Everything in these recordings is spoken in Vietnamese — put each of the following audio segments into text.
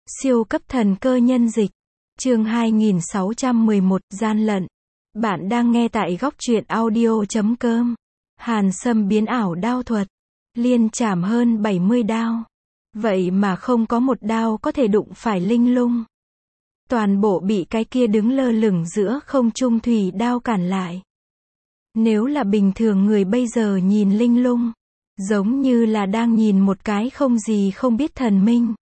Siêu cấp thần cơ nhân dịch. Chương 2611, gian lận. Bạn đang nghe tại góc truyện audio.com. Hàn Sâm biến ảo đao thuật. Liên chảm hơn 70 đao. Vậy mà không có một đao có thể đụng phải linh lung. Toàn bộ bị cái kia đứng lơ lửng giữa không trung thủy đao cản lại. Nếu là bình thường người bây giờ nhìn linh lung, giống như là đang nhìn một cái không gì không biết thần minh.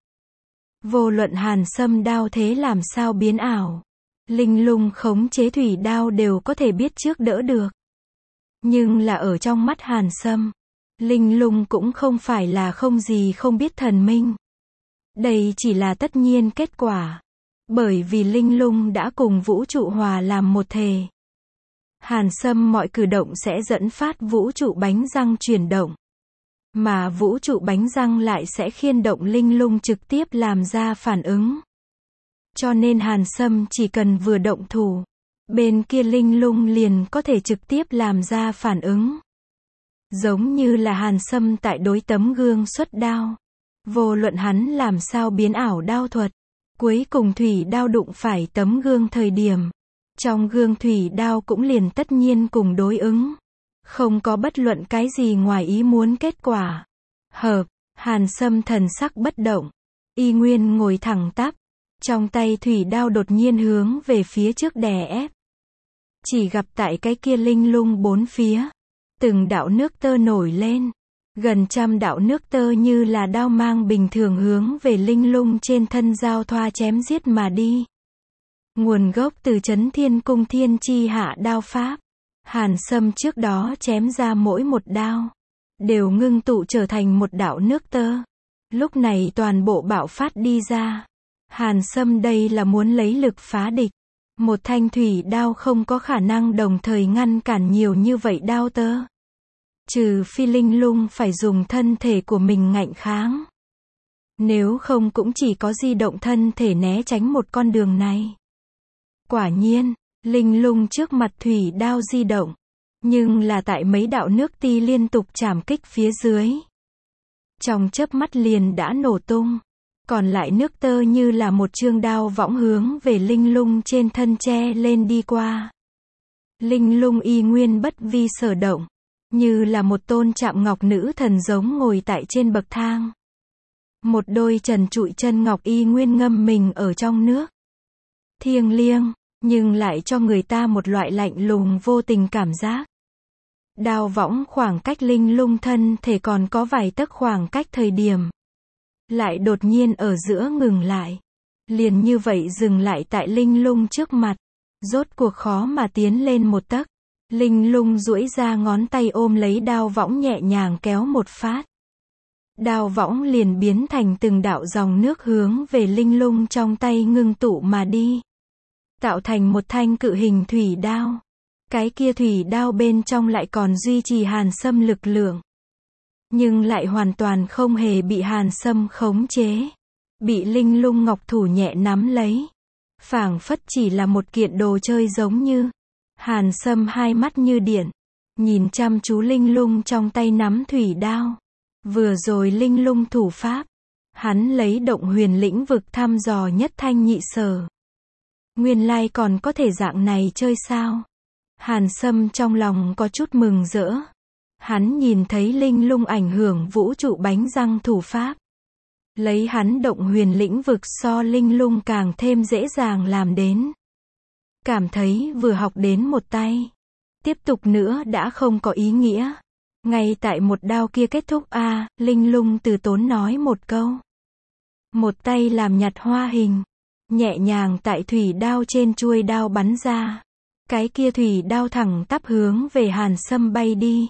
Vô luận Hàn Sâm đao thế làm sao biến ảo, linh lung khống chế thủy đao đều có thể biết trước đỡ được. Nhưng là ở trong mắt Hàn Sâm, linh lung cũng không phải là không gì không biết thần minh. Đây chỉ là tất nhiên kết quả. Bởi vì linh lung đã cùng vũ trụ hòa làm một thể. Hàn Sâm mọi cử động sẽ dẫn phát vũ trụ bánh răng chuyển động. Mà vũ trụ bánh răng lại sẽ khiên động linh lung trực tiếp làm ra phản ứng. Cho nên Hàn Sâm chỉ cần vừa động thủ, bên kia linh lung liền có thể trực tiếp làm ra phản ứng. Giống như là Hàn Sâm tại đối tấm gương xuất đao. Vô luận hắn làm sao biến ảo đao thuật, cuối cùng thủy đao đụng phải tấm gương thời điểm, trong gương thủy đao cũng liền tất nhiên cùng đối ứng. Không có bất luận cái gì ngoài ý muốn kết quả. Hợp, Hàn Sâm thần sắc bất động. Y nguyên ngồi thẳng tắp. Trong tay thủy đao đột nhiên hướng về phía trước đè ép. Chỉ gặp tại cái kia linh lung bốn phía. Từng đạo nước tơ nổi lên. Gần trăm đạo nước tơ như là đao mang bình thường hướng về linh lung trên thân giao thoa chém giết mà đi. Nguồn gốc từ Chấn Thiên Cung Thiên Chi Hạ đao pháp. Hàn Sâm trước đó chém ra mỗi một đao, đều ngưng tụ trở thành một đạo nước tơ. Lúc này toàn bộ bạo phát đi ra. Hàn Sâm đây là muốn lấy lực phá địch. Một thanh thủy đao không có khả năng đồng thời ngăn cản nhiều như vậy đao tơ. Trừ phi linh lung phải dùng thân thể của mình ngạnh kháng. Nếu không cũng chỉ có di động thân thể né tránh một con đường này. Quả nhiên, linh lung trước mặt thủy đao di động. Nhưng là tại mấy đạo nước ti liên tục chạm kích phía dưới. Trong chớp mắt liền đã nổ tung. Còn lại nước tơ như là một chương đao võng hướng về linh lung trên thân che lên đi qua. Linh lung y nguyên bất vi sở động. Như là một tôn chạm ngọc nữ thần giống ngồi tại trên bậc thang. Một đôi trần trụi chân ngọc y nguyên ngâm mình ở trong nước. Thiêng liêng, nhưng lại cho người ta một loại lạnh lùng vô tình cảm giác. Đao võng khoảng cách linh lung thân thể còn có vài tấc khoảng cách thời điểm. Lại đột nhiên ở giữa ngừng lại. Liền như vậy dừng lại tại linh lung trước mặt. Rốt cuộc khó mà tiến lên một tấc. Linh lung duỗi ra ngón tay ôm lấy đao võng nhẹ nhàng kéo một phát. Đao võng liền biến thành từng đạo dòng nước hướng về linh lung trong tay ngưng tụ mà đi. Tạo thành một thanh cự hình thủy đao. Cái kia thủy đao bên trong lại còn duy trì Hàn Sâm lực lượng. Nhưng lại hoàn toàn không hề bị Hàn Sâm khống chế. Bị linh lung ngọc thủ nhẹ nắm lấy. Phảng phất chỉ là một kiện đồ chơi giống như. Hàn Sâm hai mắt như điện. Nhìn chăm chú linh lung trong tay nắm thủy đao. Vừa rồi linh lung thủ pháp. Hắn lấy động huyền lĩnh vực thăm dò nhất thanh nhị sở. Nguyên lai còn có thể dạng này chơi sao? Hàn Sâm trong lòng có chút mừng rỡ. Hắn nhìn thấy linh lung ảnh hưởng vũ trụ bánh răng thủ pháp. Lấy hắn động huyền lĩnh vực so linh lung càng thêm dễ dàng làm đến. Cảm thấy vừa học đến một tay. Tiếp tục nữa đã không có ý nghĩa. Ngay tại một đao kia kết thúc linh lung từ tốn nói một câu. Một tay làm nhặt hoa hình. Nhẹ nhàng tại thủy đao trên chuôi đao bắn ra. Cái kia thủy đao thẳng tắp hướng về Hàn Sâm bay đi.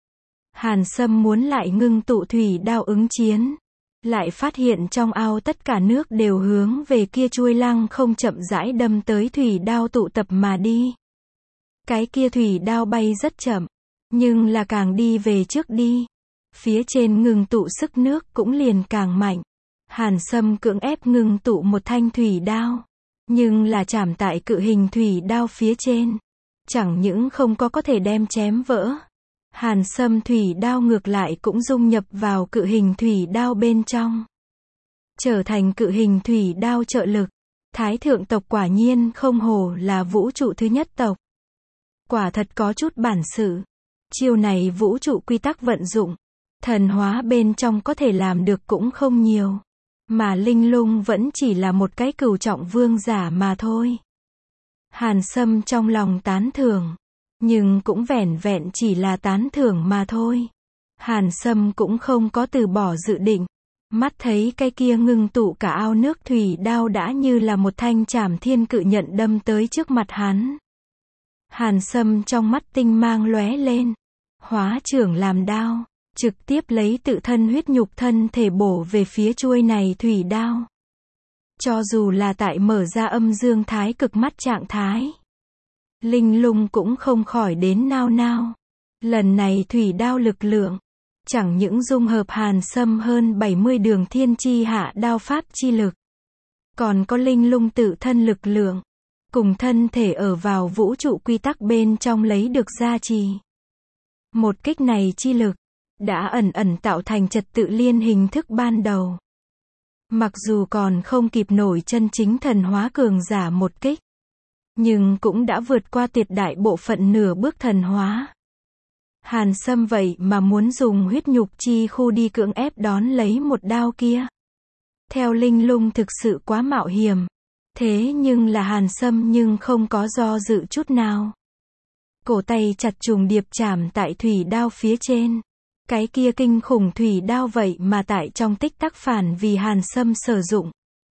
Hàn Sâm muốn lại ngưng tụ thủy đao ứng chiến. Lại phát hiện trong ao tất cả nước đều hướng về kia chuôi lăng không chậm rãi đâm tới thủy đao tụ tập mà đi. Cái kia thủy đao bay rất chậm. Nhưng là càng đi về trước đi. Phía trên ngưng tụ sức nước cũng liền càng mạnh. Hàn Sâm cưỡng ép ngưng tụ một thanh thủy đao. Nhưng là chạm tại cự hình thủy đao phía trên. Chẳng những không có thể đem chém vỡ. Hàn Sâm thủy đao ngược lại cũng dung nhập vào cự hình thủy đao bên trong. trở thành cự hình thủy đao trợ lực. Thái thượng tộc quả nhiên không hổ là vũ trụ thứ nhất tộc. Quả thật có chút bản sự. Chiêu này vũ trụ quy tắc vận dụng, thần hóa bên trong có thể làm được cũng không nhiều. Mà Linh Lung vẫn chỉ là một cái cửu trọng vương giả mà thôi. Hàn Sâm trong lòng tán thưởng. Nhưng cũng vẻn vẹn chỉ là tán thưởng mà thôi. Hàn Sâm cũng không có từ bỏ dự định. Mắt thấy cái kia ngưng tụ cả ao nước thủy đao đã như là một thanh trảm thiên cự nhận đâm tới trước mặt hắn. Hàn Sâm trong mắt tinh mang lóe lên. Hóa trưởng làm đao. Trực tiếp lấy tự thân huyết nhục thân thể bổ về phía chuôi này thủy đao. Cho dù là tại mở ra âm dương thái cực mắt trạng thái, Linh Lung cũng không khỏi đến nao nao. Lần này thủy đao lực lượng, chẳng những dung hợp Hàn Sâm hơn 70 đường thiên chi hạ đao pháp chi lực, còn có Linh Lung tự thân lực lượng, cùng thân thể ở vào vũ trụ quy tắc bên trong lấy được gia trì. Một kích này chi lực, đã ẩn ẩn tạo thành trật tự liên hình thức ban đầu. Mặc dù còn không kịp nổi chân chính thần hóa cường giả một kích, nhưng cũng đã vượt qua tuyệt đại bộ phận nửa bước thần hóa. Hàn Sâm vậy mà muốn dùng huyết nhục chi khu đi cưỡng ép đón lấy một đao kia. Theo Linh Lung thực sự quá mạo hiểm. Thế nhưng là Hàn Sâm nhưng không có do dự chút nào. Cổ tay chặt trùng điệp chạm tại thủy đao phía trên. Cái kia kinh khủng thủy đao vậy mà tại trong tích tắc phản vì Hàn Sâm sử dụng.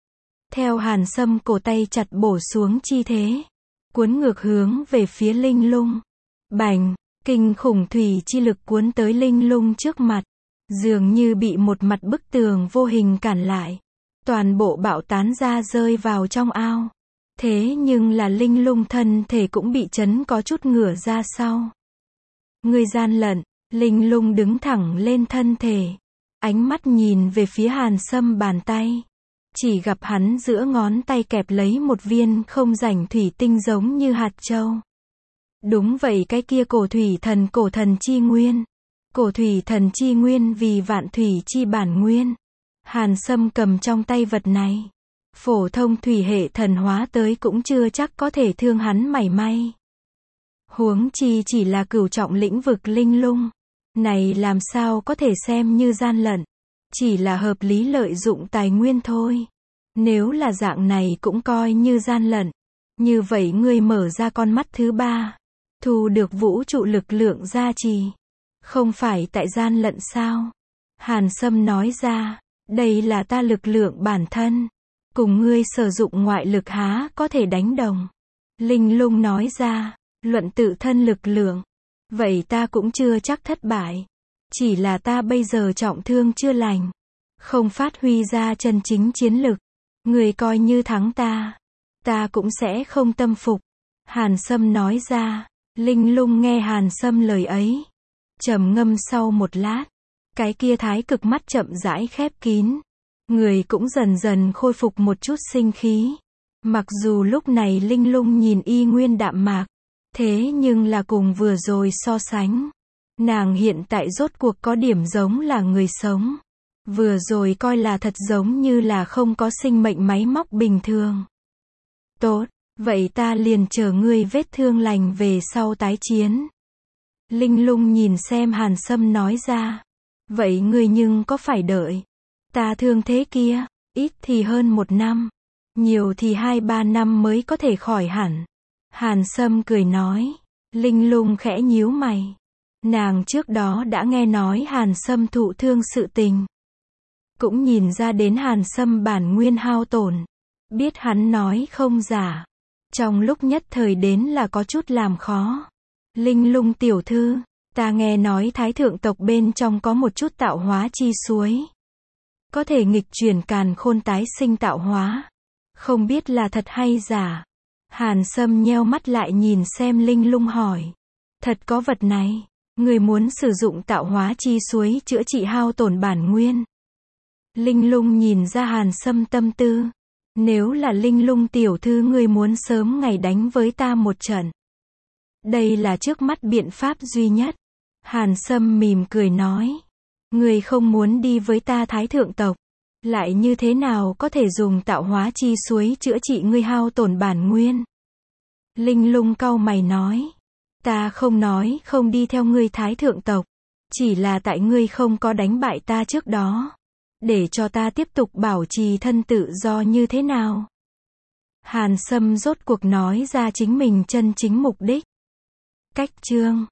Theo Hàn Sâm cổ tay chặt bổ xuống chi thế, cuốn ngược hướng về phía Linh Lung. Bành, kinh khủng thủy chi lực cuốn tới Linh Lung trước mặt, dường như bị một mặt bức tường vô hình cản lại. Toàn bộ bạo tán ra rơi vào trong ao. Thế nhưng là Linh Lung thân thể cũng bị chấn có chút ngửa ra sau. Người gian lận. Linh Lung đứng thẳng lên thân thể, ánh mắt nhìn về phía Hàn Sâm bàn tay. Chỉ gặp hắn giữa ngón tay kẹp lấy một viên không rảnh thủy tinh giống như hạt châu. Đúng vậy, cái kia cổ thần chi nguyên. Cổ thủy thần chi nguyên vì vạn thủy chi bản nguyên. Hàn Sâm cầm trong tay vật này, phổ thông thủy hệ thần hóa tới cũng chưa chắc có thể thương hắn mảy may. Huống chi chỉ là cửu trọng lĩnh vực Linh Lung. Này làm sao có thể xem như gian lận. Chỉ là hợp lý lợi dụng tài nguyên thôi. Nếu là dạng này cũng coi như gian lận. Như vậy ngươi mở ra con mắt thứ ba, thu được vũ trụ lực lượng gia trì, không phải tại gian lận sao? Hàn Sâm nói ra, đây là ta lực lượng bản thân, cùng ngươi sử dụng ngoại lực há có thể đánh đồng. Linh Lung nói ra, luận tự thân lực lượng, vậy ta cũng chưa chắc thất bại. Chỉ là ta bây giờ trọng thương chưa lành, không phát huy ra chân chính chiến lực. Người coi như thắng ta cũng sẽ không tâm phục. Hàn Sâm nói ra. Linh Lung nghe Hàn Sâm lời ấy, trầm ngâm sau một lát, cái kia thái cực mắt chậm rãi khép kín, người cũng dần dần khôi phục một chút sinh khí. Mặc dù lúc này Linh Lung nhìn y nguyên đạm mạc, thế nhưng là cùng vừa rồi so sánh, nàng hiện tại rốt cuộc có điểm giống là người sống. Vừa rồi coi là thật giống như là không có sinh mệnh máy móc bình thường. Tốt, vậy ta liền chờ ngươi vết thương lành về sau tái chiến. Linh Lung nhìn xem Hàn Sâm nói ra. Vậy ngươi nhưng có phải đợi ta thương thế kia, ít thì hơn 1 năm, nhiều thì 2-3 năm mới có thể khỏi hẳn. Hàn Sâm cười nói. Linh Lung khẽ nhíu mày. Nàng trước đó đã nghe nói Hàn Sâm thụ thương sự tình, cũng nhìn ra đến Hàn Sâm bản nguyên hao tổn, biết hắn nói không giả. Trong lúc nhất thời đến là có chút làm khó. Linh Lung tiểu thư, ta nghe nói Thái thượng tộc bên trong có một chút tạo hóa chi suối, có thể nghịch chuyển càn khôn tái sinh tạo hóa, không biết là thật hay giả. Hàn Sâm nheo mắt lại nhìn xem Linh Lung hỏi. Thật có vật này, người muốn sử dụng tạo hóa chi suối chữa trị hao tổn bản nguyên. Linh Lung nhìn ra Hàn Sâm tâm tư. Nếu là Linh Lung tiểu thư ngươi muốn sớm ngày đánh với ta một trận, đây là trước mắt biện pháp duy nhất. Hàn Sâm mỉm cười nói. Ngươi không muốn đi với ta Thái thượng tộc, lại như thế nào có thể dùng tạo hóa chi suối chữa trị ngươi hao tổn bản nguyên? Linh Lung cau mày nói. Ta không nói không đi theo ngươi Thái thượng tộc. Chỉ là tại ngươi không có đánh bại ta trước đó. Để cho ta tiếp tục bảo trì thân tự do như thế nào? Hàn Sâm rốt cuộc nói ra chính mình chân chính mục đích. Cách chương